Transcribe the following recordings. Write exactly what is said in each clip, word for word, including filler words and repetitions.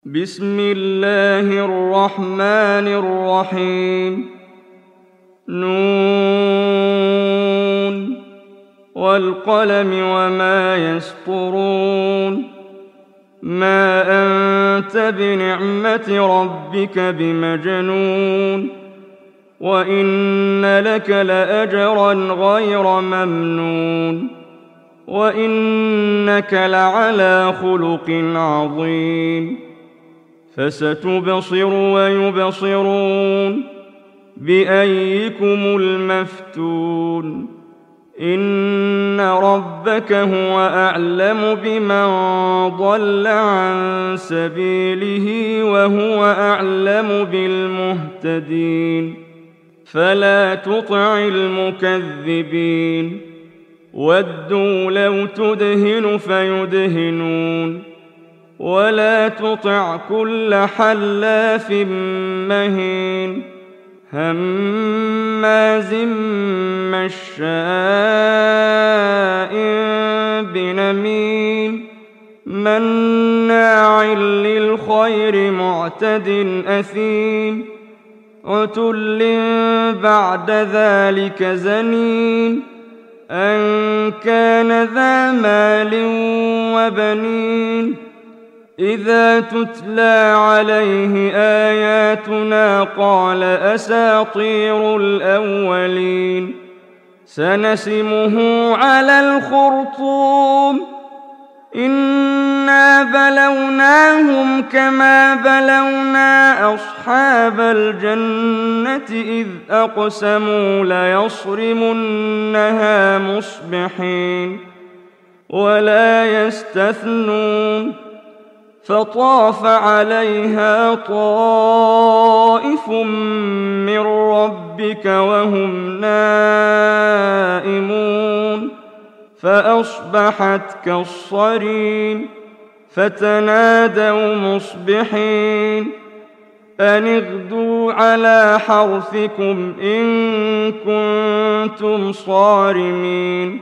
بسم الله الرحمن الرحيم. نون والقلم وما يسطرون. ما أنت بنعمة ربك بمجنون. وإن لك لأجرا غير ممنون. وإنك لعلى خلق عظيم. فستبصر ويبصرون بأيكم المفتون. إن ربك هو أعلم بمن ضل عن سبيله وهو أعلم بالمهتدين. فلا تطع المكذبين. ودوا لو تدهن فيدهنون. ولا تطع كل حلاف مهين هماز مشاء بنميم مناع للخير معتد أثيم عتل بعد ذلك زنين أن كان ذا مال وبنين. إذا تتلى عليه آياتنا قال أساطير الأولين. سنسمه على الخرطوم. إنا بلوناهم كما بلونا أصحاب الجنة إذ أقسموا ليصرمنها مصبحين ولا يستثنون. فطاف عليها طائف من ربك وهم نائمون فأصبحت كالصريم. فتنادوا مصبحين أن اغدوا على حرثكم إن كنتم صارمين.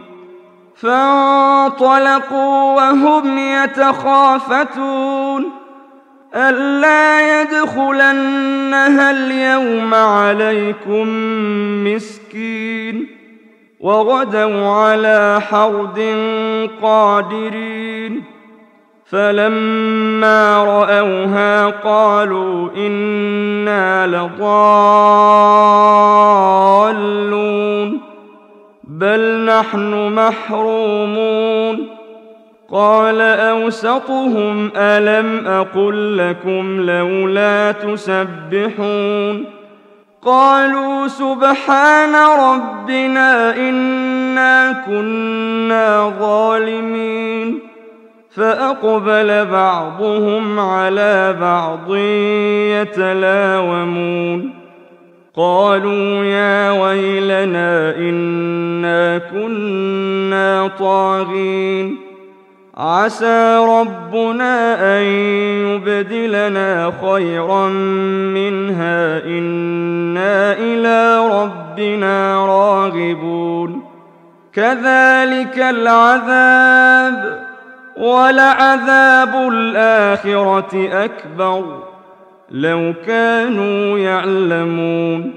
فانطلقوا وهم يتخافتون ألا يدخلنها اليوم عليكم مسكين. وغدوا على حرد قادرين. فلما رأوها قالوا إنا لضالون بل نحن محرومون. قال أوسطهم ألم أقل لكم لولا تسبحون. قالوا سبحان ربنا إنا كنا ظالمين. فأقبل بعضهم على بعض يتلاومون. قالوا يا ويلنا إنا كنا طاغين. عسى ربنا أن يبدلنا خيرا منها إنا إلى ربنا راغبون. كذلك العذاب ولعذاب الآخرة أكبر لو كانوا يعلمون.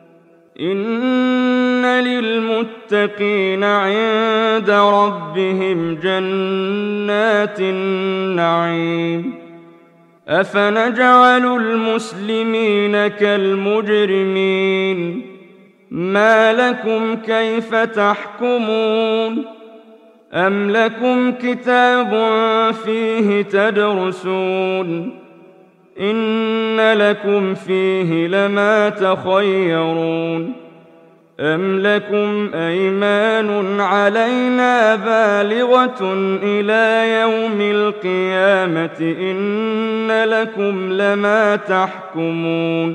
إن للمتقين عند ربهم جنات النعيم. أفنجعل المسلمين كالمجرمين. ما لكم كيف تحكمون. أم لكم كتاب فيه تدرسون إن لكم فيه لما تخيرون. أم لكم أيمان علينا بالغة إلى يوم القيامة إن لكم لما تحكمون.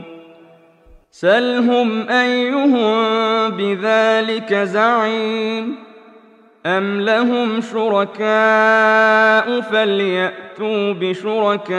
سلهم أيهم بذلك زعيم. أم لهم شركاء فليأتوا بشركائهم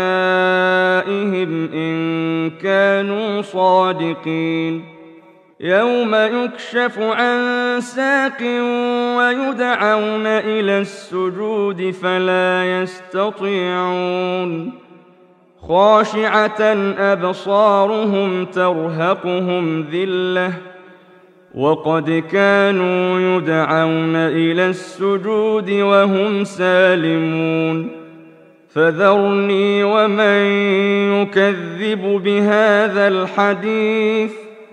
إن كانوا صادقين. يوم يكشف عن ساق ويدعون إلى السجود فلا يستطيعون خاشعة أبصارهم ترهقهم ذلة وقد كانوا يدعون إلى السجود وهم سالمون فذرني ومن يكذب بهذا الحديث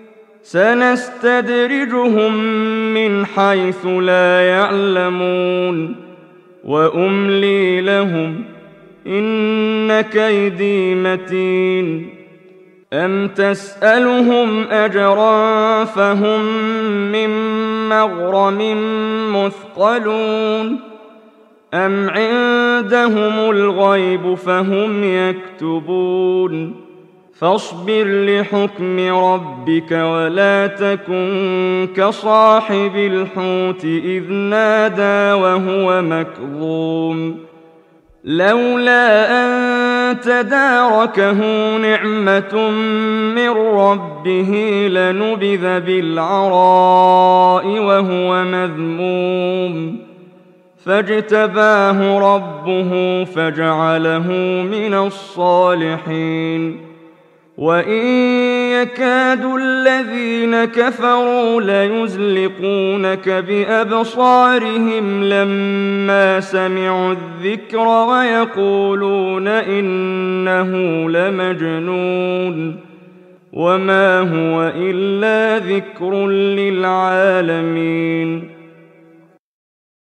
سنستدرجهم من حيث لا يعلمون وأملي لهم إن كيدي متين أم تسألهم أجرا فهم من مغرم مثقلون أم عندهم الغيب فهم يكتبون فاصبر لحكم ربك ولا تكن كصاحب الحوت إذ نادى وهو مكظوم لولا أن تداركه نعمة من ربه لنبذ بالعراء وهو مذموم فاجتباه ربه فجعله من الصالحين وإن يكاد الذين كفروا ليزلقونك بأبصارهم لما سمعوا الذكر ويقولون إنه لمجنون وما هو إلا ذكر للعالمين